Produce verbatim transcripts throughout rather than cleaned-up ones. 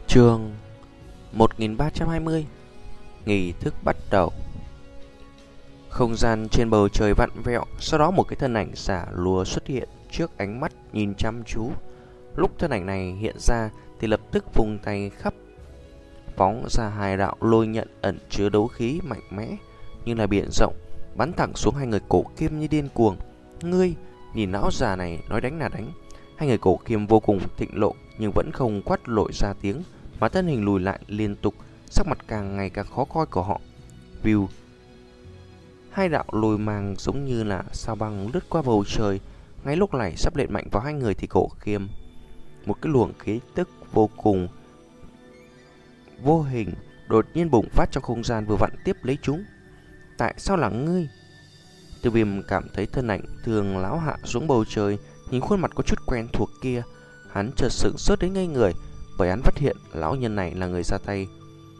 Chương một nghìn ba trăm hai mươi. Nghi thức bắt đầu. Không gian trên bầu trời vặn vẹo, sau đó một cái thân ảnh giả lùa xuất hiện trước ánh mắt nhìn chăm chú. Lúc thân ảnh này hiện ra thì lập tức vùng tay khắp phóng ra hai đạo lôi nhận ẩn chứa đấu khí mạnh mẽ như là biển rộng, bắn thẳng xuống hai người cổ kim như điên cuồng. Ngươi, nhìn lão già này nói đánh là đánh. Hai người cổ kim vô cùng thịnh lộ nhưng vẫn không quát lội ra tiếng, mà thân hình lùi lại liên tục, sắc mặt càng ngày càng khó coi của họ. View. Hai đạo lôi mang giống như là sao băng lướt qua bầu trời, ngay lúc này sắp lệ mạnh vào hai người thì cổ khiêm. Một cái luồng khí tức vô cùng vô hình đột nhiên bùng phát trong không gian vừa vặn tiếp lấy chúng. Tại sao là ngươi? Tiêu Viêm cảm thấy thân ảnh thường lão hạ xuống bầu trời, nhìn khuôn mặt có chút quen thuộc kia, hắn chợt sững sốt đến ngây người, bởi hắn phát hiện lão nhân này là người ra tay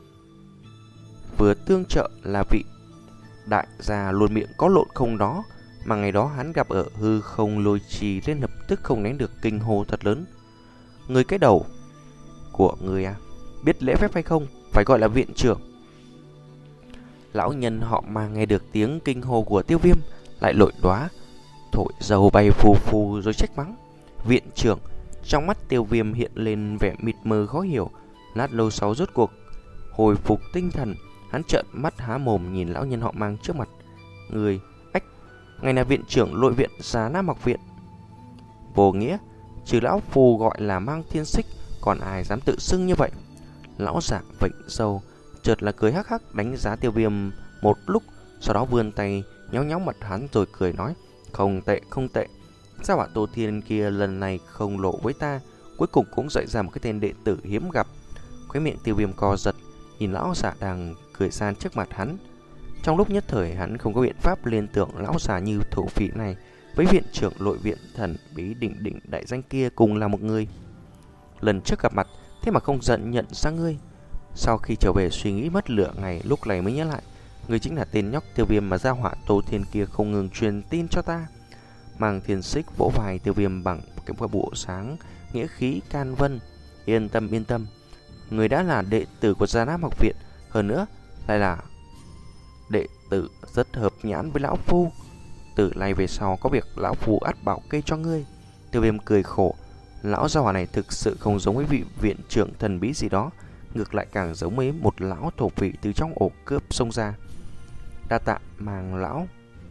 vừa tương trợ là vị đại gia luôn miệng có lộn không đó mà ngày đó hắn gặp ở hư không lôi trì, nên lập tức không nén được kinh hô thật lớn. Người cái đầu của người à, biết lễ phép hay không, phải gọi là viện trưởng. Lão nhân họ mà nghe được tiếng kinh hô của Tiêu Viêm lại lội đóa, thổi dầu bay phù phù rồi trách mắng. Viện trưởng. Trong mắt Tiêu Viêm hiện lên vẻ mịt mờ khó hiểu. Lát lâu sau rốt cuộc hồi phục tinh thần, hắn trợn mắt há mồm nhìn lão nhân họ mang trước mặt. Người, ách, ngài là viện trưởng nội viện Giá Nam học viện. Vô nghĩa, trừ lão phù gọi là Mang Thiên Xích, còn ai dám tự xưng như vậy? Lão giả vịnh sâu, chợt là cười hắc hắc đánh giá Tiêu Viêm một lúc, sau đó vươn tay nhéo nhéo mặt hắn rồi cười nói: Không tệ, không tệ. Sao hỏa Tô Thiên kia lần này không lộ với ta, cuối cùng cũng dạy ra một cái tên đệ tử hiếm gặp. Khóe miệng Tiêu Viêm co giật, nhìn lão giả đang cười san trước mặt hắn. Trong lúc nhất thời hắn không có biện pháp liên tưởng lão già như thổ phỉ này với viện trưởng nội viện thần bí đỉnh đỉnh đại danh kia cùng là một người. Lần trước gặp mặt thế mà không giận nhận ra ngươi. Sau khi trở về suy nghĩ mất lửa ngày, lúc này mới nhớ lại, ngươi chính là tên nhóc Tiêu Viêm mà gia hỏa Tô Thiên kia không ngừng truyền tin cho ta. Mang Thiên Xích vỗ vai Tiêu Viêm bằng cái bộ sáng nghĩa khí can vân. Yên tâm, yên tâm, người đã là đệ tử của Giá Nam học viện, hơn nữa lại là đệ tử rất hợp nhãn với lão phu. Từ nay về sau có việc lão phu ắt bảo kê cho ngươi. Tiêu Viêm cười khổ, lão gia hỏa này thực sự không giống với vị viện trưởng thần bí gì đó, ngược lại càng giống với một lão thổ phỉ từ trong ổ cướp xông ra. Đa tạ Mang lão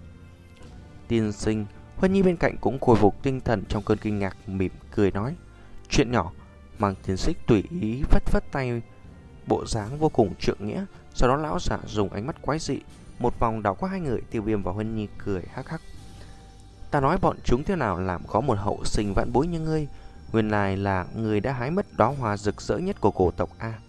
tiên sinh. Huân Nhi bên cạnh cũng khôi phục tinh thần trong cơn kinh ngạc, mỉm cười nói: Chuyện nhỏ. Mang Thiên Xích tùy ý phất phất tay, bộ dáng vô cùng trượng nghĩa. Sau đó lão giả dùng ánh mắt quái dị một vòng đảo qua hai người. Tiêu Viêm và Huân Nhi cười hắc hắc. Ta nói bọn chúng thế nào làm có một hậu sinh vãn bối như ngươi, nguyên lai là người đã hái mất đóa hoa rực rỡ nhất của cổ tộc A.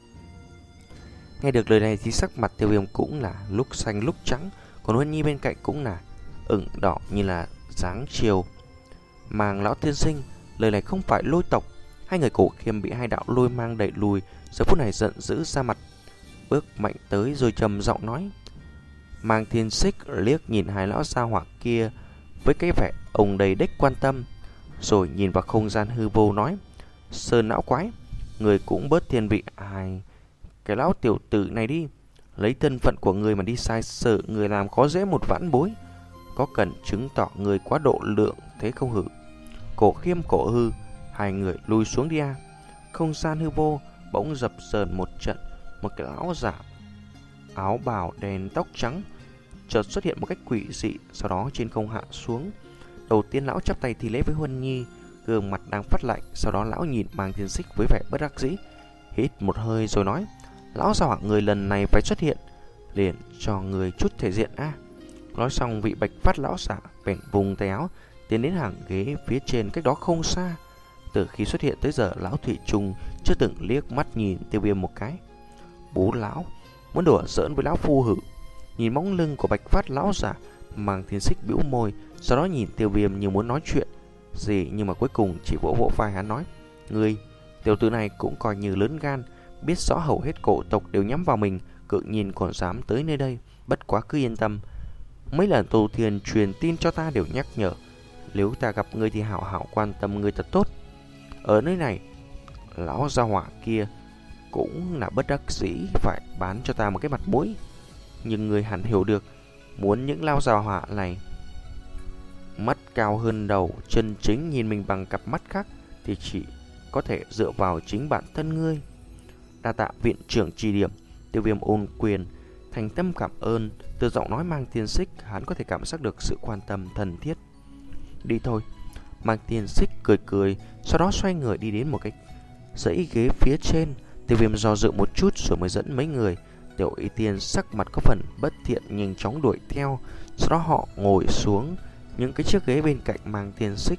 Nghe được lời này thì sắc mặt Tiêu Viêm cũng là lúc xanh lúc trắng, còn Huân Nhi bên cạnh cũng là ửng đỏ như là dáng chiều. Mang lão tiên sinh, lời này không phải lôi tộc. Hai người cổ khiêm bị hai đạo lôi mang đẩy lùi, giờ phút này giận dữ ra mặt, bước mạnh tới rồi trầm giọng nói. Mang Thiên Xích liếc nhìn hai lão gia hỏa kia với cái vẻ ông đầy đích quan tâm, rồi nhìn vào không gian hư vô nói: Sơn não quái, người cũng bớt thiên vị hai cái lão tiểu tử này đi. Lấy thân phận của người mà đi sai sự người làm khó dễ một vãn bối, có cần chứng tỏ người quá độ lượng thế không hử? Cổ khiêm cổ hư, hai người lùi xuống đi a. Không gian hư vô bỗng dập dờn một trận, một cái lão giả áo bào đen tóc trắng chợt xuất hiện một cách quỷ dị, sau đó trên không hạ xuống. Đầu tiên lão chắp tay thi lễ với Huân Nhi, gương mặt đang phát lạnh. Sau đó lão nhìn Mang Thiên Xích với vẻ bất đắc dĩ, hít một hơi rồi nói: Lão già người lần này phải xuất hiện, liền cho người chút thể diện a. Nói xong vị bạch phát lão giả bèn vùng tay áo tiến đến hàng ghế phía trên cách đó không xa. Từ khi xuất hiện tới giờ lão thủy chung chưa từng liếc mắt nhìn Tiêu Viêm một cái. Bố lão muốn đùa giỡn với lão phu hử? Nhìn bóng lưng của bạch phát lão giả, Mang Thiên Xích bĩu môi, sau đó nhìn Tiêu Viêm như muốn nói chuyện gì, nhưng mà cuối cùng chỉ vỗ vỗ vai hắn nói: Ngươi, tiểu tử này cũng coi như lớn gan, biết rõ hầu hết cổ tộc đều nhắm vào mình, cự nhiên còn dám tới nơi đây. Bất quá cứ yên tâm, mấy lần Tô Thiên truyền tin cho ta đều nhắc nhở, nếu ta gặp ngươi thì hảo hảo quan tâm ngươi thật tốt. Ở nơi này, lão gia hỏa kia cũng là bất đắc dĩ phải bán cho ta một cái mặt mũi. Nhưng người hẳn hiểu được, muốn những lao già họa này mắt cao hơn đầu, chân chính nhìn mình bằng cặp mắt khác, thì chỉ có thể dựa vào chính bản thân ngươi. Đa tạ viện trưởng chỉ điểm. Tiêu Viêm ôn quyền thành tâm cảm ơn. Từ giọng nói mang tiên xích, hắn có thể cảm giác được sự quan tâm thân thiết. Đi thôi. Mang tiên xích cười cười, sau đó xoay người đi đến một cái dãy ghế phía trên. Tiêu Viêm do dự một chút rồi mới dẫn mấy người. Tiểu Y Tiên sắc mặt có phần bất thiện nhanh chóng đuổi theo. Sau đó họ ngồi xuống những cái chiếc ghế bên cạnh Mang tiên xích.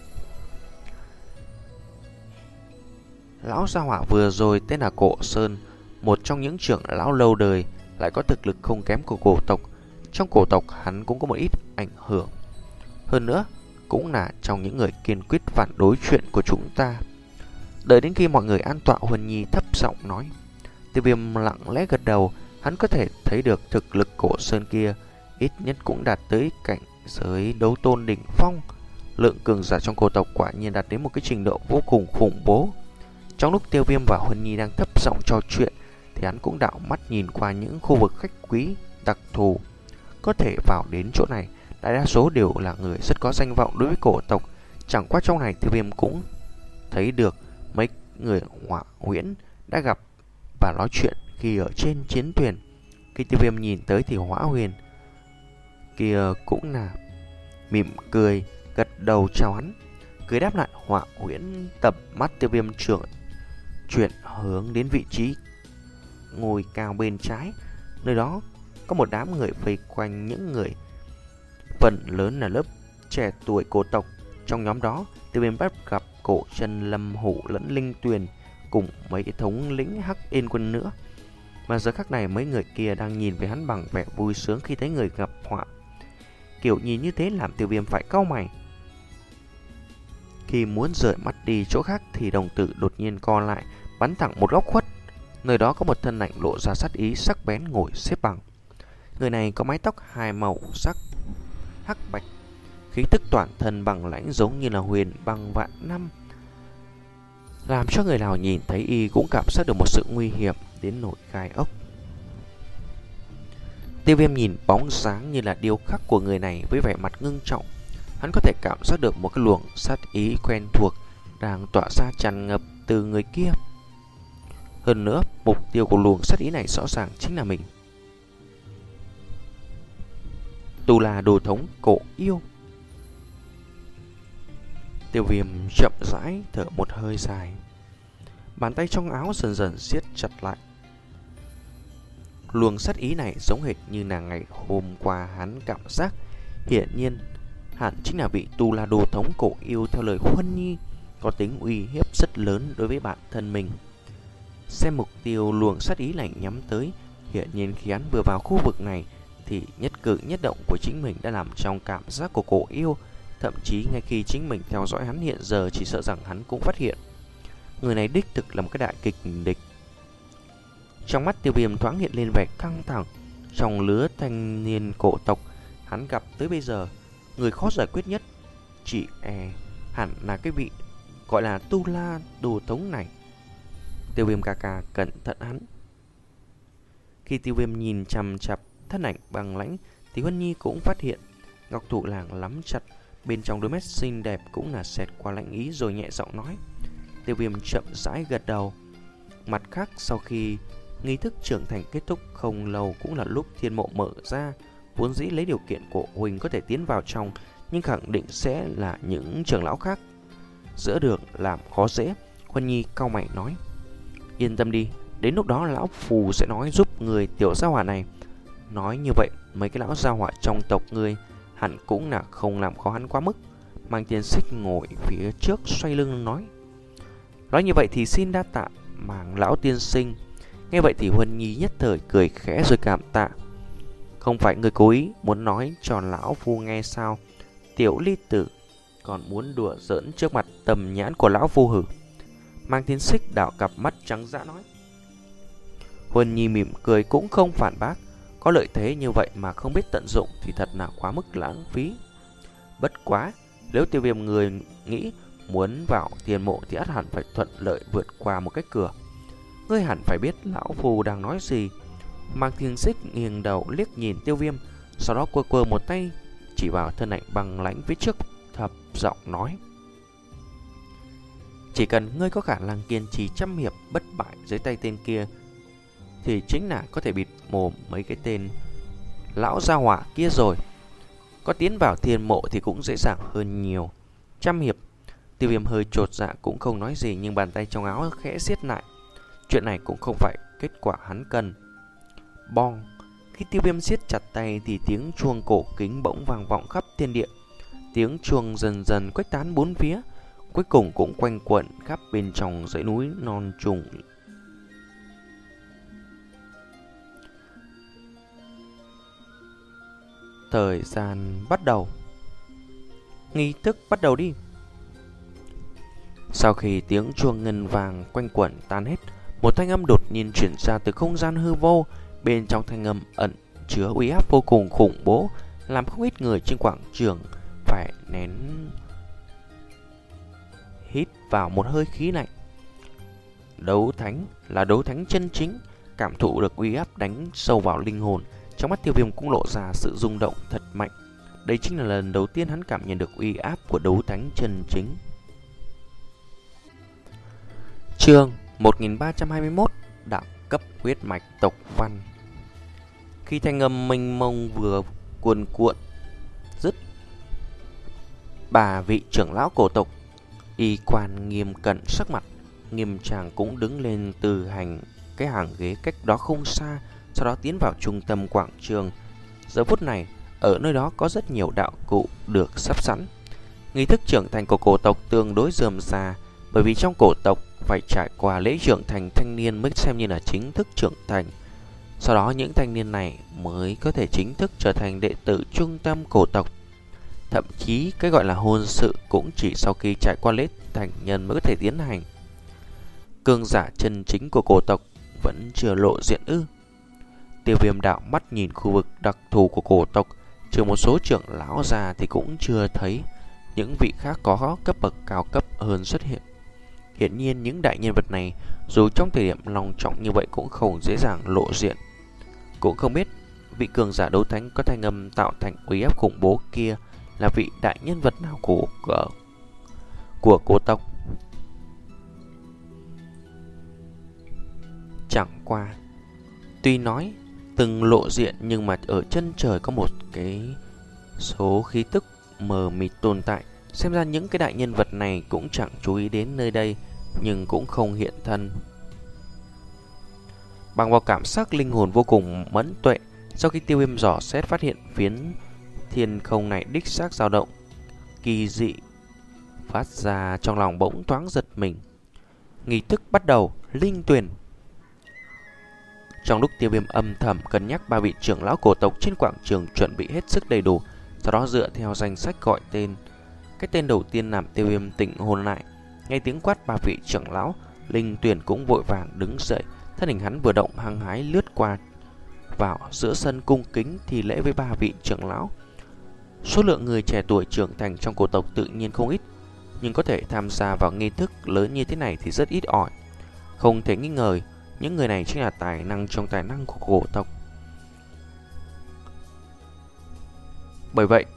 Lão gia hỏa vừa rồi tên là Cổ Sơn, một trong những trưởng lão lâu đời, lại có thực lực không kém của cổ tộc. Trong cổ tộc hắn cũng có một ít ảnh hưởng. Hơn nữa, cũng là trong những người kiên quyết phản đối chuyện của chúng ta. Đợi đến khi mọi người an tọa, Huân Nhi thấp giọng nói. Tiêu Viêm lặng lẽ gật đầu. Hắn có thể thấy được thực lực Cổ Sơn kia ít nhất cũng đạt tới cảnh giới đấu tôn đỉnh phong. Lượng cường giả trong cổ tộc quả nhiên đạt đến một cái trình độ vô cùng khủng bố. Trong lúc Tiêu Viêm và Huân Nhi đang thấp giọng trò chuyện, thì hắn cũng đảo mắt nhìn qua những khu vực khách quý đặc thù. Có thể vào đến chỗ này, đại đa số đều là người rất có danh vọng đối với cổ tộc. Chẳng qua trong này Tiêu Viêm cũng thấy được mấy người Hỏa Huyễn đã gặp và nói chuyện khi ở trên chiến thuyền. Khi Tiêu Viêm nhìn tới thì Hỏa Huyền kia cũng là mỉm cười gật đầu chào hắn. Cười đáp lại, Hỏa Huyễn tập mắt Tiêu Viêm trưởng chuyển hướng đến vị trí ngồi cao bên trái. Nơi đó có một đám người vây quanh, những người phần lớn là lớp trẻ tuổi cổ tộc. Trong nhóm đó, Tiêu Viêm bắt gặp Cổ Chân, Lâm Hủ lẫn Linh Tuyền cùng mấy cái thống lĩnh Hắc Yên quân nữa. Mà giờ khắc này mấy người kia đang nhìn về hắn bằng vẻ vui sướng khi thấy người gặp họa. Kiểu nhìn như thế làm Tiêu Viêm phải cau mày. Khi muốn rời mắt đi chỗ khác thì đồng tử đột nhiên co lại, bắn thẳng một góc khuất. Nơi đó có một thân ảnh lộ ra sát ý sắc bén ngồi xếp bằng. Người này có mái tóc hai màu sắc hắc bạch, khí tức toàn thân bằng lãnh giống như là huyền băng vạn năm, làm cho người nào nhìn thấy y cũng cảm giác được một sự nguy hiểm đến nổi gai ốc. Tiêu Viêm nhìn bóng dáng như là điêu khắc của người này với vẻ mặt ngưng trọng. Hắn có thể cảm giác được một cái luồng sát ý quen thuộc đang tỏa ra tràn ngập từ người kia. Hơn nữa, mục tiêu của luồng sát ý này rõ ràng chính là mình. Tu La Đồ Thống Cổ Yêu. Tiêu Viêm chậm rãi thở một hơi dài. Bàn tay trong áo dần dần siết chặt lại. Luồng sát ý này giống hệt như là ngày hôm qua hắn cảm giác. Hiển nhiên hẳn chính là vị Tu La Đồ Thống Cổ Yêu theo lời Huân Nhi có tính uy hiếp rất lớn đối với bản thân mình. Xem mục tiêu luồng sát ý này nhắm tới, hiển nhiên khi hắn vừa vào khu vực này thì nhất cử nhất động của chính mình đã làm trong cảm giác của Cổ Yêu. Thậm chí ngay khi chính mình theo dõi hắn hiện giờ, chỉ sợ rằng hắn cũng phát hiện người này đích thực là một cái đại kịch địch. Trong mắt Tiêu Viêm thoáng hiện lên vẻ căng thẳng. Trong lứa thanh niên cổ tộc hắn gặp tới bây giờ, người khó giải quyết nhất chỉ e hẳn là cái vị gọi là Tu La Đồ Thống này. Tiêu Viêm ca ca cẩn thận hắn. Khi Tiêu Viêm nhìn chằm chằm thân ảnh bằng lãnh thì Huân Nhi cũng phát hiện ngọc thủ làng lắm chặt, bên trong đôi mắt xinh đẹp cũng là xẹt qua lãnh ý, rồi nhẹ giọng nói. Tiêu Viêm chậm rãi gật đầu. Mặt khác, sau khi nghi thức trưởng thành kết thúc không lâu cũng là lúc thiên mộ mở ra. Vốn dĩ lấy điều kiện của Huỳnh có thể tiến vào trong, nhưng khẳng định sẽ là những trưởng lão khác giữa đường làm khó dễ. Huân Nhi cau mày nói. Yên tâm đi, đến lúc đó lão phù sẽ nói giúp người tiểu gia hỏa này. Nói như vậy, mấy cái lão gia hỏa trong tộc người hẳn cũng là không làm khó hắn quá mức. Mang Tiên Xích ngồi phía trước xoay lưng nói. Nói như vậy thì xin đa tạ Màng lão tiên sinh. Nghe vậy thì Huân Nhi nhất thời cười khẽ rồi cảm tạ. Không phải người cố ý muốn nói cho lão phu nghe sao? Tiểu ly tử còn muốn đùa giỡn trước mặt tầm nhãn của lão phu hử? Mang Tiên Xích đảo cặp mắt trắng dã nói. Huân Nhi mỉm cười cũng không phản bác. Có lợi thế như vậy mà không biết tận dụng thì thật là quá mức lãng phí. Bất quá, nếu Tiêu Viêm người nghĩ muốn vào tiền mộ thì ắt hẳn phải thuận lợi vượt qua một cái cửa. Ngươi hẳn phải biết lão phù đang nói gì. Mạc Thiên Xích nghiêng đầu liếc nhìn Tiêu Viêm, sau đó quơ quơ một tay chỉ vào thân ảnh băng lãnh phía trước, thấp giọng nói: chỉ cần ngươi có khả năng kiên trì trăm hiệp bất bại dưới tay tên kia, thì chính là có thể bịt mồm mấy cái tên lão gia hỏa kia rồi. Có tiến vào thiên mộ thì cũng dễ dàng hơn nhiều. Trăm hiệp. Tiêu Viêm hơi chột dạ cũng không nói gì, nhưng bàn tay trong áo khẽ siết lại. Chuyện này cũng không phải kết quả hắn cần. Bong. Khi Tiêu Viêm siết chặt tay thì tiếng chuông cổ kính bỗng vang vọng khắp thiên địa. Tiếng chuông dần dần khuếch tán bốn phía, cuối cùng cũng quanh quẩn khắp bên trong dãy núi non trùng. Thời gian bắt đầu. Nghi thức bắt đầu đi. Sau khi tiếng chuông ngân vàng quanh quẩn tan hết, một thanh âm đột nhiên chuyển ra từ không gian hư vô. Bên trong thanh âm ẩn chứa uy áp vô cùng khủng bố, làm không ít người trên quảng trường phải nén hít vào một hơi khí lạnh. Đấu thánh là đấu thánh chân chính, cảm thụ được uy áp đánh sâu vào linh hồn. Trong mắt Tiêu Viêm cũng lộ ra sự rung động thật mạnh. Đây chính là lần đầu tiên hắn cảm nhận được uy áp của đấu thánh chân chính. Chương một nghìn ba trăm hai mươi mốt, đạo cấp huyết mạch tộc văn. Khi thanh âm mênh mông vừa cuồn cuộn dứt, bà vị trưởng lão cổ tộc y quan nghiêm cẩn sắc mặt nghiêm trang cũng đứng lên từ hành cái hàng ghế cách đó không xa, sau đó tiến vào trung tâm quảng trường. Giờ phút này, ở nơi đó có rất nhiều đạo cụ được sắp sẵn. Nghi thức trưởng thành của cổ tộc tương đối rườm rà, bởi vì trong cổ tộc phải trải qua lễ trưởng thành thanh niên mới xem như là chính thức trưởng thành. Sau đó những thanh niên này mới có thể chính thức trở thành đệ tử trung tâm cổ tộc. Thậm chí cái gọi là hôn sự cũng chỉ sau khi trải qua lễ thành nhân mới có thể tiến hành. Cường giả chân chính của cổ tộc vẫn chưa lộ diện ư? Tiêu Viêm đạo mắt nhìn khu vực đặc thù của cổ tộc, trừ một số trưởng lão già thì cũng chưa thấy những vị khác có cấp bậc cao cấp hơn xuất hiện. Hiển nhiên những đại nhân vật này dù trong thời điểm long trọng như vậy cũng không dễ dàng lộ diện. Cũng không biết vị cường giả đấu thánh có thanh âm tạo thành uy áp khủng bố kia là vị đại nhân vật nào của của, của cổ tộc. Chẳng qua tuy nói từng lộ diện, nhưng mà ở chân trời có một cái số khí tức mờ mịt tồn tại. Xem ra những cái đại nhân vật này cũng chẳng chú ý đến nơi đây, nhưng cũng không hiện thân. Bằng vào cảm giác linh hồn vô cùng mẫn tuệ, sau khi Tiêu Viêm dò xét phát hiện phiến thiên không này đích xác dao động kỳ dị, phát ra trong lòng bỗng thoáng giật mình. Nghi thức bắt đầu. Linh tuyển. Trong lúc Tiêu Viêm âm thầm cân nhắc, ba vị trưởng lão cổ tộc trên quảng trường chuẩn bị hết sức đầy đủ, sau đó dựa theo danh sách gọi tên. Cái tên đầu tiên làm Tiêu Viêm tỉnh hồn lại. Nghe tiếng quát ba vị trưởng lão, Linh tuyển cũng vội vàng đứng dậy. Thân hình hắn vừa động hăng hái lướt qua vào giữa sân cung kính thì lễ với ba vị trưởng lão. Số lượng người trẻ tuổi trưởng thành trong cổ tộc tự nhiên không ít, nhưng có thể tham gia vào nghi thức lớn như thế này thì rất ít ỏi. Không thể nghi ngờ những người này chính là tài năng trong tài năng của cổ tộc. Bởi vậy,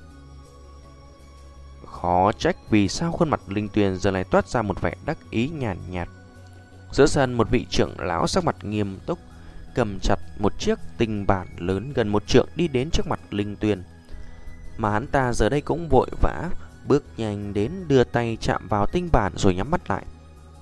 khó trách vì sao khuôn mặt Linh Tuyền giờ này toát ra một vẻ đắc ý nhàn nhạt, nhạt. Giữa sân, một vị trưởng lão sắc mặt nghiêm túc cầm chặt một chiếc tinh bản lớn gần một trượng đi đến trước mặt Linh Tuyền. Mà hắn ta giờ đây cũng vội vã bước nhanh đến, đưa tay chạm vào tinh bản rồi nhắm mắt lại.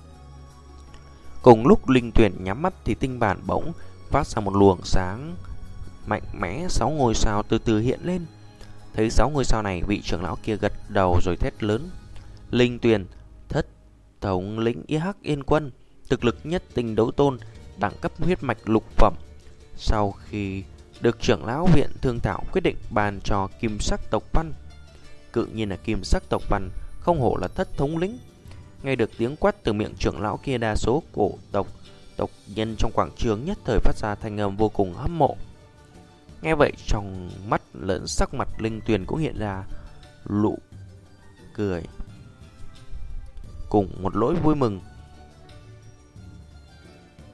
Cùng lúc Linh Tuyền nhắm mắt thì tinh bản bỗng phát ra một luồng sáng mạnh mẽ, sáu ngôi sao từ từ hiện lên. Thấy sáu ngôi sao này, vị trưởng lão kia gật đầu rồi thét lớn: Linh Tuyền, thất thống lĩnh Y Hắc Yên Quân, thực lực nhất tinh đấu tôn, đẳng cấp huyết mạch lục phẩm. Sau khi được trưởng lão viện thương thảo, quyết định bàn cho kim sắc tộc văn. Cự nhiên là kim sắc tộc văn, không hổ là thất thống lĩnh. Nghe được tiếng quát từ miệng trưởng lão kia, đa số cổ tộc tộc nhân trong quảng trường nhất thời phát ra thanh âm vô cùng hâm mộ. Nghe vậy, trong mắt lẫn sắc mặt Linh Tuyền cũng hiện ra nụ cười cùng một nỗi vui mừng.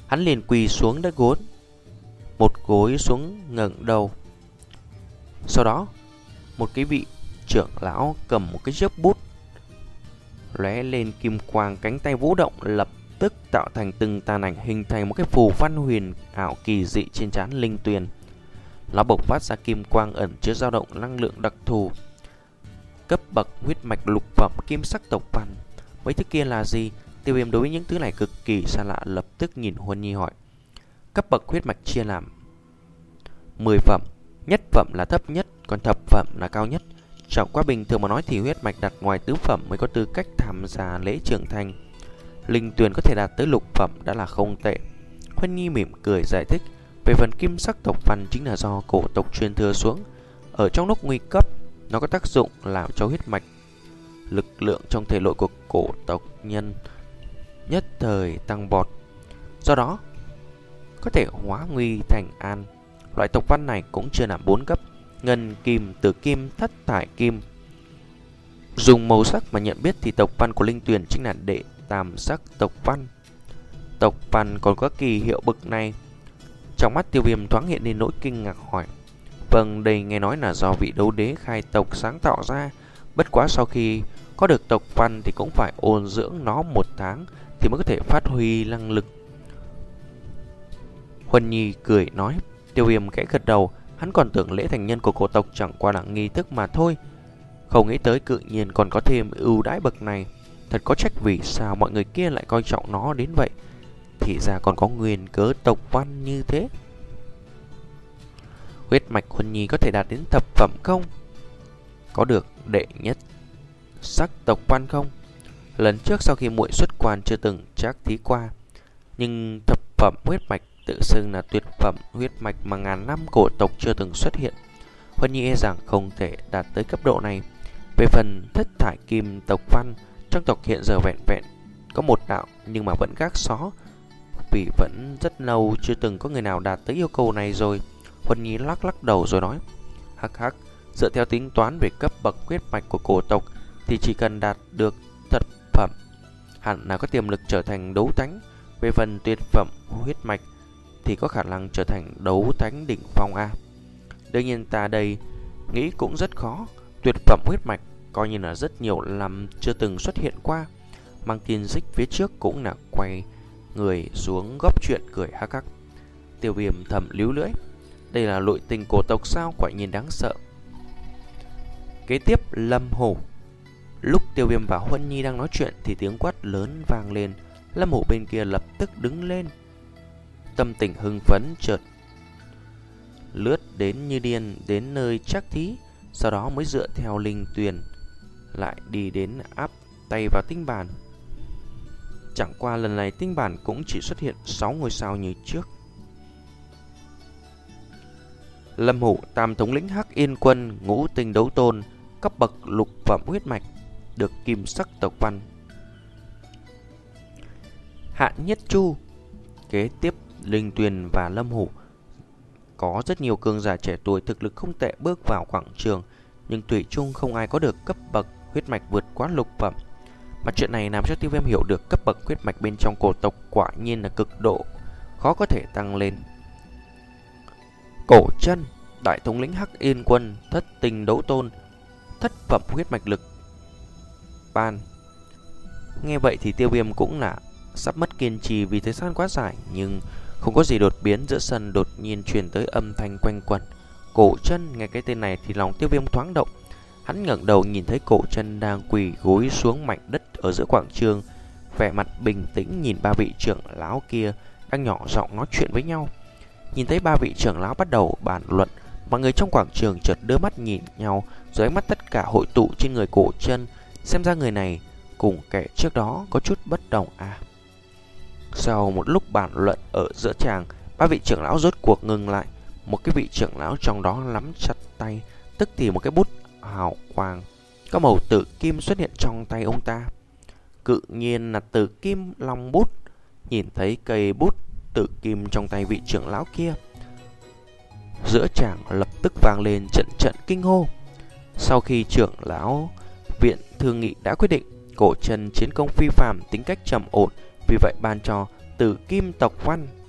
Hắn liền quỳ xuống đất gối, một gối xuống ngẩng đầu. Sau đó, một cái vị trưởng lão cầm một cái chiếc bút lóe lên kim quang, cánh tay vũ động lập tức tạo thành từng tàn ảnh, hình thành một cái phù văn huyền ảo kỳ dị trên trán Linh Tuyền. Nó bộc phát ra kim quang ẩn chứa dao động năng lượng đặc thù. Cấp bậc huyết mạch lục phẩm kim sắc tộc văn. Mấy thứ kia là gì? Tiêu Viêm đối với những thứ này cực kỳ xa lạ, lập tức nhìn Huân Nhi hỏi. Cấp bậc huyết mạch chia làm mười phẩm, nhất phẩm là thấp nhất, còn thập phẩm là cao nhất. Chẳng qua bình thường mà nói thì huyết mạch đặt ngoài tứ phẩm mới có tư cách tham gia lễ trưởng thành. Linh Tuyền có thể đạt tới lục phẩm đã là không tệ. Huân Nhi mỉm cười giải thích, về phần kim sắc tộc văn chính là do cổ tộc truyền thừa xuống. Ở trong lúc nguy cấp, nó có tác dụng làm cho huyết mạch lực lượng trong thể nội của cổ tộc nhân nhất thời tăng vọt, do đó có thể hóa nguy thành an. Loại tộc văn này cũng chưa làm bốn cấp: ngân kim, tử kim, thất thải kim. Dùng màu sắc mà nhận biết thì tộc văn của Linh Tuyền chính là đệ tam sắc tộc văn. Tộc văn còn có kỳ hiệu bậc này. Trong mắt Tiêu Viêm thoáng hiện lên nỗi kinh ngạc hỏi. Vâng, đây nghe nói là do vị đấu đế khai tộc sáng tạo ra. Bất quá sau khi có được tộc văn thì cũng phải ôn dưỡng nó một tháng thì mới có thể phát huy năng lực. Huân Nhi cười nói. Tiêu Viêm khẽ gật đầu. Hắn còn tưởng lễ thành nhân của cổ tộc chẳng qua là nghi thức mà thôi, không nghĩ tới cự nhiên còn có thêm ưu đãi bậc này. Thật có trách vì sao mọi người kia lại coi trọng nó đến vậy. Thì ra còn có nguyên cớ tộc văn như thế. Huyết mạch Huân Nhi có thể đạt đến thập phẩm không? Có được đệ nhất sắc tộc văn không? Lần trước sau khi muội xuất quan chưa từng chắc thí qua, nhưng thập phẩm huyết mạch tự xưng là tuyệt phẩm huyết mạch mà ngàn năm cổ tộc chưa từng xuất hiện. Huân Nhi e rằng không thể đạt tới cấp độ này. Về phần thất thải kim tộc văn, trong tộc hiện giờ vẹn vẹn có một đạo, nhưng mà vẫn gác xó, vì vẫn rất lâu chưa từng có người nào đạt tới yêu cầu này rồi. Huân Nhi lắc lắc đầu rồi nói, hắc hắc, dựa theo tính toán về cấp bậc huyết mạch của cổ tộc thì chỉ cần đạt được thất phẩm hẳn là có tiềm lực trở thành đấu thánh. Về phần tuyệt phẩm huyết mạch thì có khả năng trở thành đấu thánh đỉnh phong a. Đương nhiên ta đây nghĩ cũng rất khó. Tuyệt phẩm huyết mạch coi như là rất nhiều năm chưa từng xuất hiện qua. Mang tin Dích phía trước cũng là quay người xuống góp chuyện cười hắc hắc. Tiêu Viêm thầm líu lưỡi, đây là nội tình cổ tộc sao, quả nhiên đáng sợ. Kế tiếp Lâm Hổ. Lúc Tiêu Viêm và Huân Nhi đang nói chuyện thì tiếng quát lớn vang lên. Lâm Hổ bên kia lập tức đứng lên, tâm tình hưng phấn chợt lướt đến như điên đến nơi chắc thí, sau đó mới dựa theo Linh Tuyền lại đi đến áp tay vào tinh bản. Chẳng qua lần này tinh bản cũng chỉ xuất hiện sáu ngôi sao như trước. Lâm Hổ, tam thống lĩnh Hắc Yên quân, ngũ tinh đấu tôn, cấp bậc lục phẩm huyết mạch, được kim sắc tộc văn. Hạn Nhất Chu. Kế tiếp Linh Tuyền và Lâm Hổ có rất nhiều cường giả trẻ tuổi thực lực không tệ bước vào quảng trường, nhưng thủy chung không ai có được cấp bậc huyết mạch vượt quá lục phẩm. Mà chuyện này làm cho Tiêu Viêm hiểu được cấp bậc huyết mạch bên trong cổ tộc quả nhiên là cực độ khó có thể tăng lên. Cổ Chân, đại thống lĩnh Hắc Yên quân, thất tinh đấu tôn, thất phẩm huyết mạch lực ban. Nghe vậy thì Tiêu Viêm cũng là sắp mất kiên trì vì thời gian quá dài, nhưng không có gì đột biến. Giữa sân đột nhiên truyền tới âm thanh quanh quẩn. Cổ Chân. Nghe cái tên này thì lòng Tiêu Viêm thoáng động. Hắn ngẩng đầu nhìn thấy Cổ Chân đang quỳ gối xuống mảnh đất ở giữa quảng trường, vẻ mặt bình tĩnh nhìn ba vị trưởng lão kia đang nhỏ giọng nói chuyện với nhau. Nhìn thấy ba vị trưởng lão bắt đầu bàn luận, mọi người trong quảng trường chợt đưa mắt nhìn nhau, rồi ánh mắt tất cả hội tụ trên người Cổ Chân. Xem ra người này cùng kẻ trước đó có chút bất đồng à. Sau một lúc bàn luận ở giữa tràng, ba vị trưởng lão rốt cuộc ngừng lại. Một cái vị trưởng lão trong đó nắm chặt tay, tức thì một cái bút hào quang có màu tử kim xuất hiện trong tay ông ta. Cự nhiên là tử kim long bút. Nhìn thấy cây bút tử kim trong tay vị trưởng lão kia, giữa tràng lập tức vang lên trận trận kinh hô. Sau khi trưởng lão viện thương nghị đã quyết định, Cổ Chân chiến công phi phàm, tính cách trầm ổn, vì vậy ban cho tử kim tộc văn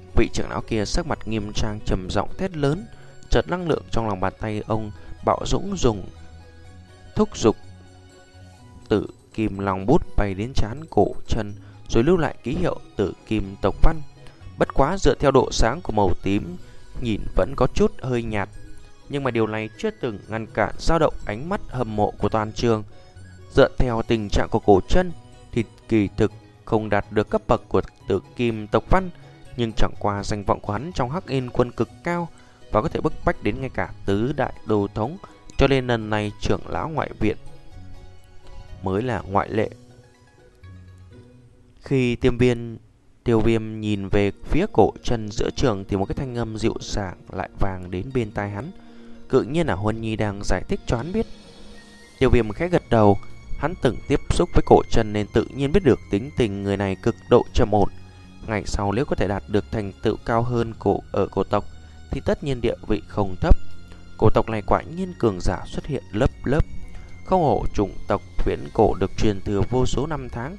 Vị trưởng lão kia sắc mặt nghiêm trang trầm giọng thét lớn, chợt năng lượng trong lòng bàn tay ông bạo dũng dùng thúc giục Tử Kim Long bút bay đến trán Cổ Chân, rồi lưu lại ký hiệu Tử Kim tộc văn. Bất quá dựa theo độ sáng của màu tím, nhìn vẫn có chút hơi nhạt, nhưng mà điều này chưa từng ngăn cản dao động ánh mắt hâm mộ của toàn trường. Dựa theo tình trạng của Cổ Chân thì kỳ thực không đạt được cấp bậc của Tử Kim tộc văn, nhưng chẳng qua danh vọng của hắn trong Hắc Yên quân cực cao và có thể bức bách đến ngay cả tứ đại đồ thống, cho nên lần này trưởng lão ngoại viện mới là ngoại lệ. Khi Tiêm Viên Tiêu Viêm nhìn về phía Cổ Chân giữa trường thì một cái thanh âm dịu dàng lại vang đến bên tai hắn. Tự nhiên là Huân Nhi đang giải thích cho hắn biết. Tiêu Viêm khẽ gật đầu, hắn từng tiếp xúc với Cổ Chân nên tự nhiên biết được tính tình người này cực độ trầm ổn. Ngày sau nếu có thể đạt được thành tựu cao hơn cổ ở cổ tộc thì tất nhiên địa vị không thấp. Cổ tộc này quả nhiên cường giả xuất hiện lớp lớp, không hổ chủng tộc viễn cổ được truyền thừa vô số năm tháng.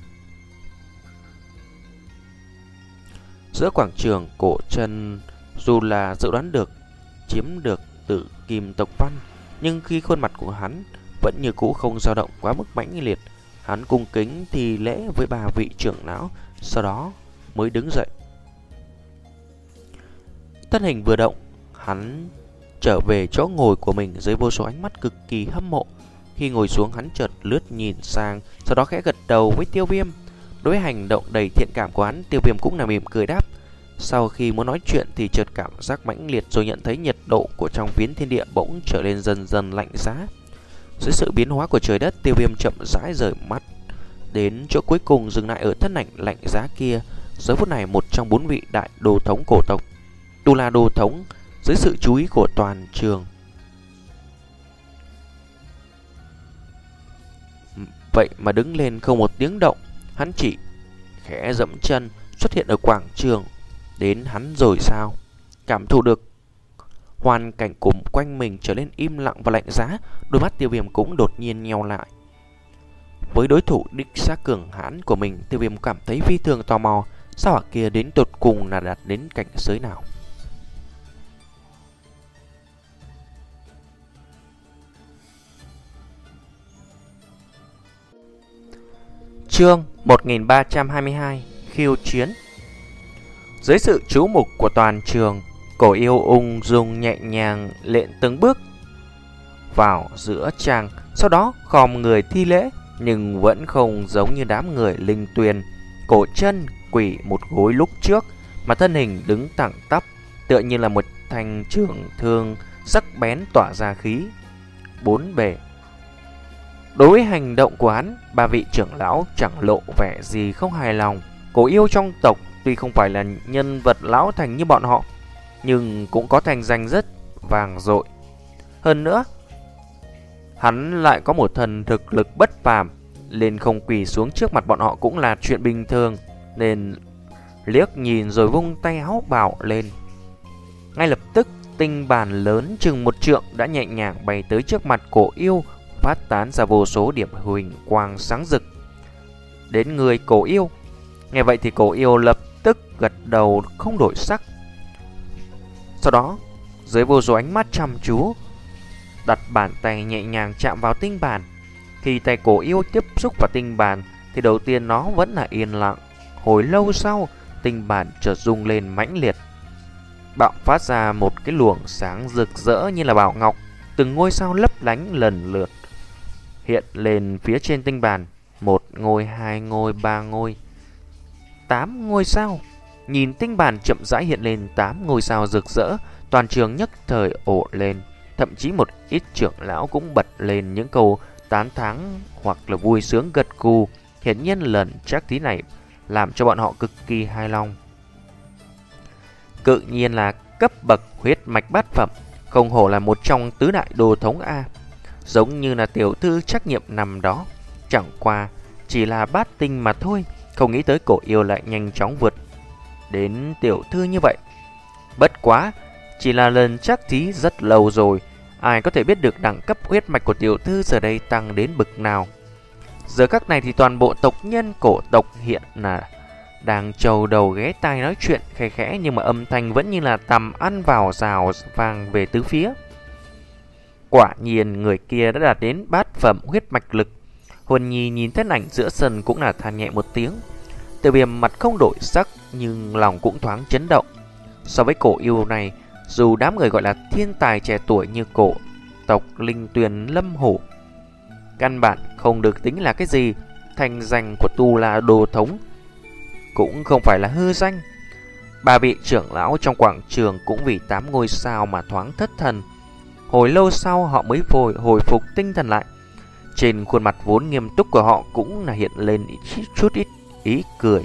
Giữa quảng trường, Cổ Chân dù là dự đoán được chiếm được Tử Kim tộc văn, nhưng khi khuôn mặt của hắn vẫn như cũ không dao động quá mức mãnh liệt. Hắn cung kính thì lễ với ba vị trưởng lão, sau đó mới đứng dậy. Thân hình vừa động, hắn trở về chỗ ngồi của mình dưới vô số ánh mắt cực kỳ hâm mộ. Khi ngồi xuống, hắn chợt lướt nhìn sang, sau đó khẽ gật đầu với Tiêu Viêm. Đối với hành động đầy thiện cảm của hắn, Tiêu Viêm cũng là mỉm cười đáp. Sau khi muốn nói chuyện thì chợt cảm giác mãnh liệt, rồi nhận thấy nhiệt độ của trong phiến thiên địa bỗng trở lên dần dần lạnh giá. Dưới sự biến hóa của trời đất, Tiêu Viêm chậm rãi rời mắt đến chỗ cuối cùng, dừng lại ở thân ảnh lạnh giá kia. Giờ phút này, một trong bốn vị đại đồ thống cổ tộc Tu La đồ thống dưới sự chú ý của toàn trường, vậy mà đứng lên không một tiếng động. Hắn chỉ khẽ dẫm chân xuất hiện ở quảng trường. Đến hắn rồi sao? Cảm thụ được hoàn cảnh cùng quanh mình trở nên im lặng và lạnh giá, đôi mắt Tiêu Viêm cũng đột nhiên nheo lại. Với đối thủ đích xác cường hãn của mình, Tiêu Viêm cảm thấy phi thường tò mò, sao hỏa kia đến tột cùng là đạt đến cảnh giới nào. Chương một nghìn ba trăm hai mươi hai, khiêu chiến. Dưới sự chú mục của toàn trường, Cổ Yêu ung dung nhẹ nhàng lện từng bước vào giữa tràng, sau đó khom người thi lễ, nhưng vẫn không giống như đám người linh tuyền. Cổ Chân quỳ một gối lúc trước, mà thân hình đứng thẳng tắp, tựa như là một thanh trường thương sắc bén tỏa ra khí bốn bề. Đối với hành động của hắn, ba vị trưởng lão chẳng lộ vẻ gì không hài lòng. Cổ Yêu trong tộc tuy không phải là nhân vật lão thành như bọn họ, nhưng cũng có thành danh rất vang dội. Hơn nữa, hắn lại có một thần thực lực bất phàm, nên không quỳ xuống trước mặt bọn họ cũng là chuyện bình thường. Nên liếc nhìn rồi vung tay áo bảo lên. Ngay lập tức, tinh bàn lớn chừng một trượng đã nhẹ nhàng bay tới trước mặt Cổ Yêu, phát tán ra vô số điểm huỳnh quang sáng rực đến người Cổ Yêu. Nghe vậy thì Cổ Yêu lập tức gật đầu không đổi sắc. Sau đó, dưới vô số ánh mắt chăm chú, đặt bàn tay nhẹ nhàng chạm vào tinh bàn. Khi tay Cổ Yêu tiếp xúc vào tinh bàn thì đầu tiên nó vẫn là yên lặng. Hồi lâu sau, tinh bàn chợt rung lên mãnh liệt, bạo phát ra một cái luồng sáng rực rỡ như là bảo ngọc. Từng ngôi sao lấp lánh lần lượt hiện lên phía trên tinh bàn. Một ngôi, hai ngôi, ba ngôi, tám ngôi sao. Nhìn tinh bàn chậm rãi hiện lên tám ngôi sao rực rỡ, toàn trường nhất thời ồ lên. Thậm chí một ít trưởng lão cũng bật lên những câu tán thán hoặc là vui sướng gật gù. Hiển nhiên lần chắc tí này làm cho bọn họ cực kỳ hài lòng. Tự nhiên là cấp bậc huyết mạch bát phẩm, không hổ là một trong tứ đại đồ thống A. Giống như là tiểu thư trắc nghiệm năm đó, chẳng qua chỉ là bát tinh mà thôi. Không nghĩ tới Cổ Yêu lại nhanh chóng vượt đến tiểu thư như vậy. Bất quá, chỉ là lần chắc thí rất lâu rồi, ai có thể biết được đẳng cấp huyết mạch của tiểu thư giờ đây tăng đến bậc nào. Giờ các này thì toàn bộ tộc nhân cổ tộc hiện là đang trầu đầu ghé tai nói chuyện khẽ khẽ, nhưng mà âm thanh vẫn như là tầm ăn vào rào vang về tứ phía. Quả nhiên người kia đã đạt đến bát phẩm huyết mạch lực. Huân Nhi nhìn thân ảnh giữa sân cũng là than nhẹ một tiếng. Tiêu Viêm mặt không đổi sắc nhưng lòng cũng thoáng chấn động. So với cổ yêu này, dù đám người gọi là thiên tài trẻ tuổi như cổ tộc Linh Tuyền Lâm Hổ, căn bản không được tính là cái gì. Thành danh của Tu La Đồ Thống cũng không phải là hư danh. Ba vị trưởng lão trong quảng trường cũng vì tám ngôi sao mà thoáng thất thần. Hồi lâu sau họ mới hồi, hồi phục tinh thần lại. Trên khuôn mặt vốn nghiêm túc của họ cũng là hiện lên ít, chút ít ý cười.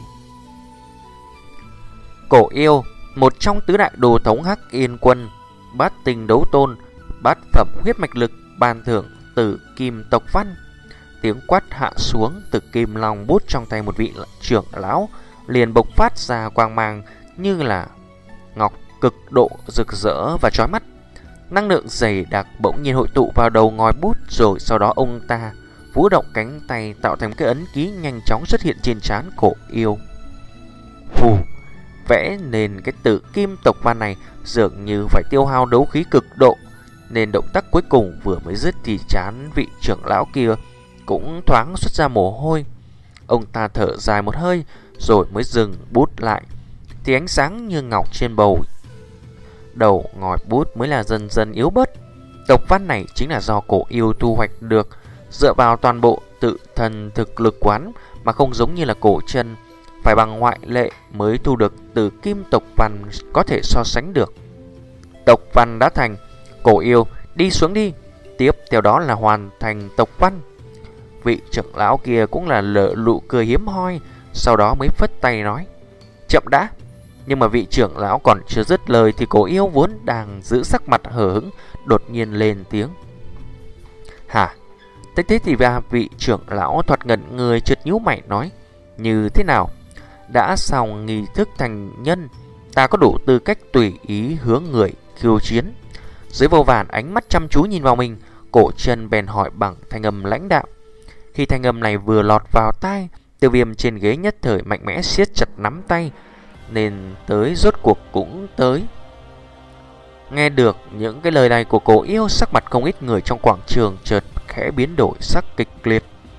Cổ yêu, một trong tứ đại đồ thống Hắc Yên Quân, bát tinh đấu tôn, bát phẩm huyết mạch lực, ban thưởng Tử Kim tộc văn. Tiếng quát hạ xuống, từ kim long bút trong tay một vị trưởng lão liền bộc phát ra quang mang như là ngọc cực độ rực rỡ và chói mắt. Năng lượng dày đặc bỗng nhiên hội tụ vào đầu ngòi bút, rồi sau đó ông ta vũ động cánh tay tạo thành cái ấn ký nhanh chóng xuất hiện trên trán cổ yêu. Hù, vẽ nên cái Tử Kim tộc văn này dường như phải tiêu hao đấu khí cực độ, nên động tác cuối cùng vừa mới dứt thì trán vị trưởng lão kia cũng thoáng xuất ra mồ hôi. Ông ta thở dài một hơi rồi mới dừng bút lại, thì ánh sáng như ngọc trên bầu đầu ngòi bút mới là dần dần yếu bớt. Tộc văn này chính là do cổ yêu thu hoạch được dựa vào toàn bộ tự thân thực lực quán, mà không giống như là cổ chân phải bằng ngoại lệ mới thu được từ kim tộc văn có thể so sánh được. Tộc văn đã thành, cổ yêu đi xuống đi. Tiếp theo đó là hoàn thành tộc văn. Vị trưởng lão kia cũng là lợ lụ cười hiếm hoi, sau đó mới phất tay nói: chậm đã. Nhưng mà vị trưởng lão còn chưa dứt lời thì cổ yêu vốn đang giữ sắc mặt hờ hững đột nhiên lên tiếng: hả? Thế thế thì và vị trưởng lão thoạt ngẩn người, chợt nhíu mày nói: như thế nào? Đã xong nghi thức thành nhân, ta có đủ tư cách tùy ý hướng người khiêu chiến. Dưới vô vàn ánh mắt chăm chú nhìn vào mình, cổ chân bèn hỏi bằng thanh âm lãnh đạm. Khi thanh âm này vừa lọt vào tai, Tiêu Viêm trên ghế nhất thời mạnh mẽ siết chặt nắm tay, nên tới rốt cuộc cũng tới. Nghe được những cái lời này của cổ yêu, sắc mặt không ít người trong quảng trường chợt khẽ biến đổi sắc kịch liệt.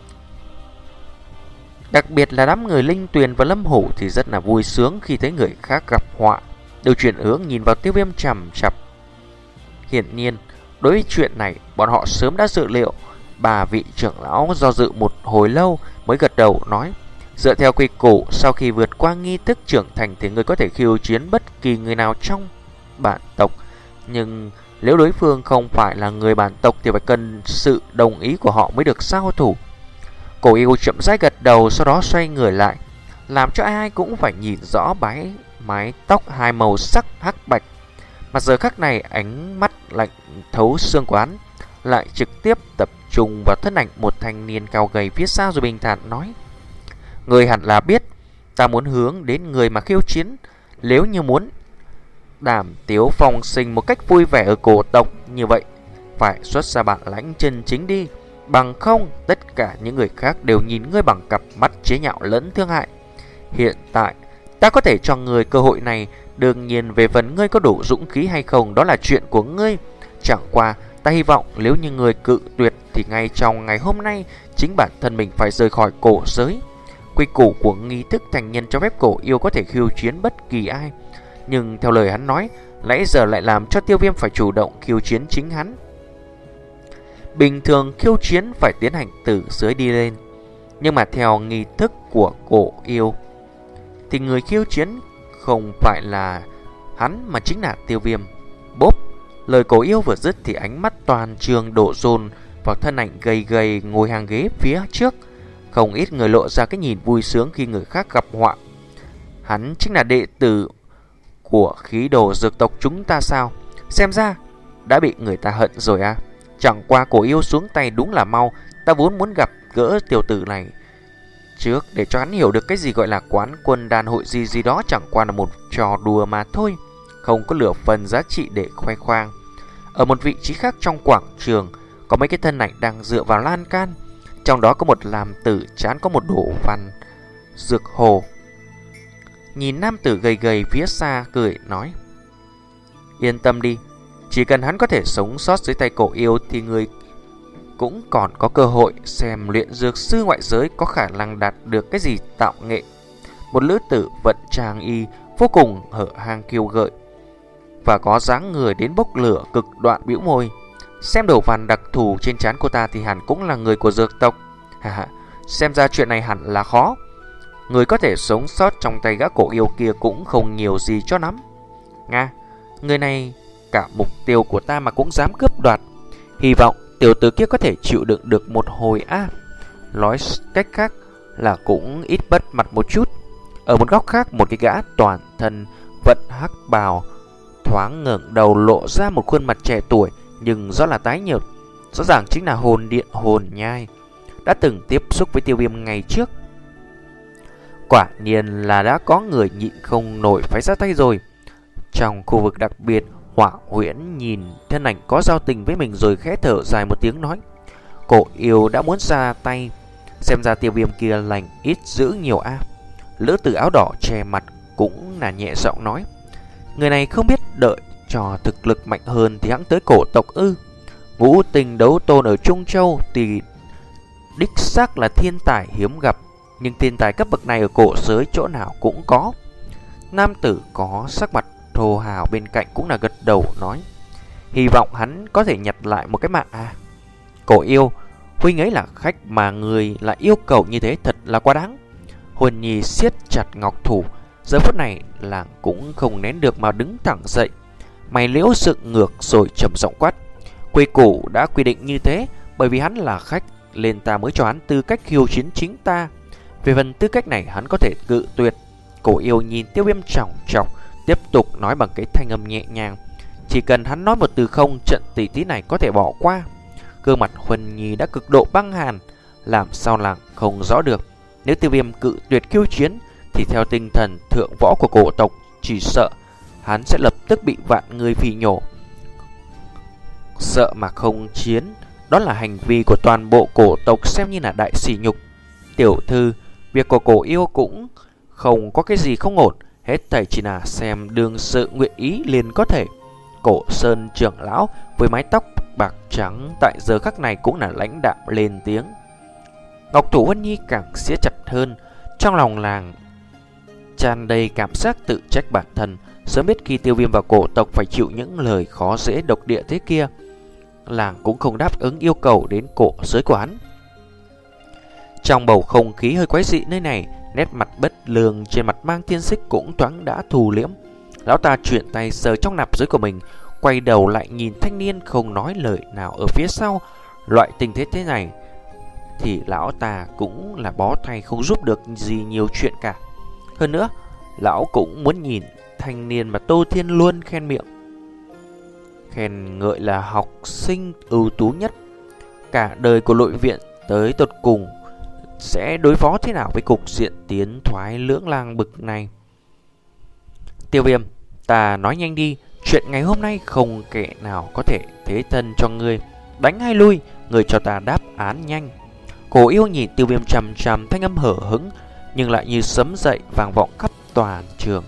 Đặc biệt là đám người Linh Tuyền và Lâm Hổ thì rất là vui sướng khi thấy người khác gặp họa, đều chuyển hướng nhìn vào Tiêu Viêm chằm chằm. Hiển nhiên, đối với chuyện này, bọn họ sớm đã dự liệu. Bà vị trưởng lão do dự một hồi lâu mới gật đầu nói: dựa theo quy củ, sau khi vượt qua nghi thức trưởng thành thì người có thể khiêu chiến bất kỳ người nào trong bản tộc. Nhưng nếu đối phương không phải là người bản tộc thì phải cần sự đồng ý của họ mới được giao thủ. Cổ yêu chậm rãi gật đầu, sau đó xoay người lại, làm cho ai ai cũng phải nhìn rõ bái mái tóc hai màu sắc hắc bạch. Mà giờ khắc này ánh mắt lạnh thấu xương quán lại trực tiếp tập trung vào thân ảnh một thanh niên cao gầy phía sau, rồi bình thản nói: người hẳn là biết ta muốn hướng đến người mà khiêu chiến. Nếu như muốn đảm tiếu phong sinh một cách vui vẻ ở cổ tộc như vậy, phải xuất ra bản lãnh chân chính đi, bằng không tất cả những người khác đều nhìn ngươi bằng cặp mắt chế nhạo lẫn thương hại. Hiện tại ta có thể cho người cơ hội này, đương nhiên về phần ngươi có đủ dũng khí hay không đó là chuyện của ngươi. Chẳng qua ta hy vọng nếu như người cự tuyệt thì ngay trong ngày hôm nay chính bản thân mình phải rời khỏi cổ giới. Quy củ của nghi thức thành nhân cho phép cổ yêu có thể khiêu chiến bất kỳ ai, nhưng theo lời hắn nói, nãy giờ lại làm cho Tiêu Viêm phải chủ động khiêu chiến chính hắn. Bình thường khiêu chiến phải tiến hành từ dưới đi lên, nhưng mà theo nghi thức của cổ yêu thì người khiêu chiến không phải là hắn mà chính là Tiêu Viêm. Bốp, lời cổ yêu vừa dứt thì ánh mắt toàn trường đổ dồn vào thân ảnh gầy gầy ngồi hàng ghế phía trước. Không ít người lộ ra cái nhìn vui sướng khi người khác gặp họa. Hắn chính là đệ tử của khí đồ dược tộc chúng ta sao? Xem ra đã bị người ta hận rồi à? Chẳng qua cổ yêu xuống tay đúng là mau. Ta vốn muốn gặp gỡ tiểu tử này trước để cho hắn hiểu được cái gì gọi là quán quân đàn hội gì gì đó, chẳng qua là một trò đùa mà thôi, không có lửa phần giá trị để khoe khoang. Ở một vị trí khác trong quảng trường, có mấy cái thân ảnh đang dựa vào lan can. Trong đó có một làm tử trán có một đổ văn dược hồ. nhìn nam tử gầy gầy phía xa cười nói: Yên tâm đi, chỉ cần hắn có thể sống sót dưới tay Cổ Yêu thì người cũng còn có cơ hội xem luyện dược sư ngoại giới có khả năng đạt được cái gì tạo nghệ. Một nữ tử vận trang y vô cùng hở hang kiêu gợi và có dáng người đến bốc lửa, cực đoạn bĩu môi. Xem đầu vằn đặc thù trên trán cô ta thì hẳn cũng là người của dược tộc. Ha ha, xem ra chuyện này hẳn là khó. Người có thể sống sót trong tay gã Cổ Yêu kia cũng không nhiều gì cho lắm. Nga, người này cả mục tiêu của ta mà cũng dám cướp đoạt. Hy vọng tiểu tử kia có thể chịu đựng được một hồi a. À, nói cách khác là cũng ít bất mặt một chút. Ở một góc khác, một cái gã toàn thân vận hắc bào thoáng ngẩng đầu lộ ra một khuôn mặt trẻ tuổi nhưng rõ là tái nhợt. Rõ ràng chính là hồn điện Hồn Nhai, đã từng tiếp xúc với Tiêu Viêm ngày trước. Quả nhiên là đã có người nhịn không nổi phải ra tay rồi. Trong khu vực đặc biệt, Hỏa Huyễn nhìn thân ảnh có giao tình với mình rồi khẽ thở dài một tiếng nói: Cổ Yêu đã muốn ra tay, xem ra Tiêu Viêm kia lành ít giữ nhiều a. À. Lữ tử áo đỏ che mặt cũng là nhẹ giọng nói: Người này không biết đợi cho thực lực mạnh hơn thì hẵng tới cổ tộc ư? Ngũ tình đấu tôn ở Trung Châu thì đích xác là thiên tài hiếm gặp, nhưng thiên tài cấp bậc này ở cổ giới chỗ nào cũng có. Nam tử có sắc mặt thô hào bên cạnh cũng là gật đầu nói: Hy vọng hắn có thể nhặt lại một cái mạng à. Cổ Yêu, huynh ấy là khách mà người lại yêu cầu như thế thật là quá đáng. Huân Nhi siết chặt ngọc thủ, giờ phút này làng cũng không nén được mà đứng thẳng dậy, mày liễu dựng ngược rồi trầm giọng quát: Quy củ đã quy định như thế, bởi vì hắn là khách nên ta mới cho hắn tư cách khiêu chiến chính ta. Về phần tư cách này hắn có thể cự tuyệt. Cổ Yêu nhìn Tiêu Viêm trọng trọng, tiếp tục nói bằng cái thanh âm nhẹ nhàng: Chỉ cần hắn nói một từ không, trận tỷ thí này có thể bỏ qua. Gương mặt Huân Nhi đã cực độ băng hàn, làm sao làng không rõ được. Nếu Tiêu Viêm cự tuyệt khiêu chiến thì theo tinh thần thượng võ của cổ tộc, chỉ sợ hắn sẽ lập tức bị vạn người phỉ nhổ. Sợ mà không chiến, đó là hành vi của toàn bộ cổ tộc, xem như là đại sỉ nhục. Tiểu thư, việc của Cổ Yêu cũng không có cái gì không ổn, hết thảy chỉ là xem đương sự nguyện ý liền có thể. Cổ Sơn trưởng lão với mái tóc bạc trắng tại giờ khắc này cũng là lãnh đạm lên tiếng. Ngọc thủ Huân Nhi càng siết chặt hơn, trong lòng làng tràn đầy cảm giác tự trách bản thân. Sớm biết khi Tiêu Viêm và cổ tộc phải chịu những lời khó dễ độc địa thế kia, làng cũng không đáp ứng yêu cầu đến cổ giới của hắn. Trong bầu không khí hơi quái dị nơi này, nét mặt bất lương trên mặt mang thiên xích cũng thoáng đã thù liễm. Lão ta chuyển tay sờ trong nạp giới của mình, quay đầu lại nhìn thanh niên không nói lời nào ở phía sau. Loại tình thế thế này thì lão ta cũng là bó tay, không giúp được gì nhiều chuyện cả. Hơn nữa, lão cũng muốn nhìn thanh niên mà Tô Thiên luôn khen miệng, khen ngợi là học sinh ưu tú nhất cả đời của nội viện, tới tột cùng sẽ đối phó thế nào với cục diện tiến thoái lưỡng lang bực này. Tiêu Viêm, ta nói nhanh đi, chuyện ngày hôm nay không kẻ nào có thể thế thân cho ngươi. Đánh hay lui, ngươi cho ta đáp án nhanh. Cổ Yêu nhìn Tiêu Viêm chằm chằm, thanh âm hở hững nhưng lại như sấm dậy vang vọng khắp toàn trường.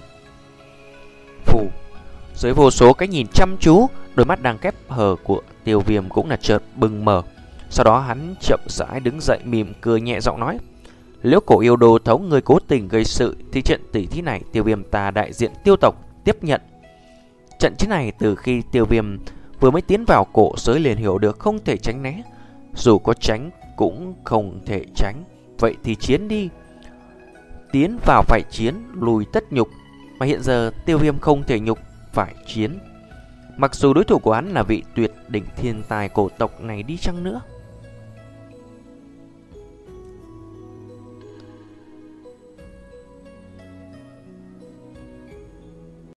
Phù, dưới vô số cái nhìn chăm chú, đôi mắt đang khép hờ của Tiêu Viêm cũng là chợt bừng mở. Sau đó hắn chậm rãi đứng dậy, mỉm cười nhẹ giọng nói: Nếu Cổ Yêu đồ thống người cố tình gây sự thì trận tỷ thí này Tiêu Viêm ta đại diện Tiêu tộc tiếp nhận. Trận chiến này từ khi Tiêu Viêm vừa mới tiến vào cổ giới liền hiểu được không thể tránh né, dù có tránh cũng không thể tránh. Vậy thì chiến đi. Tiến vào phải chiến, lùi tất nhục. Mà hiện giờ Tiêu Viêm không thể nhục, phải chiến. Mặc dù đối thủ của hắn là vị tuyệt đỉnh thiên tài cổ tộc này đi chăng nữa.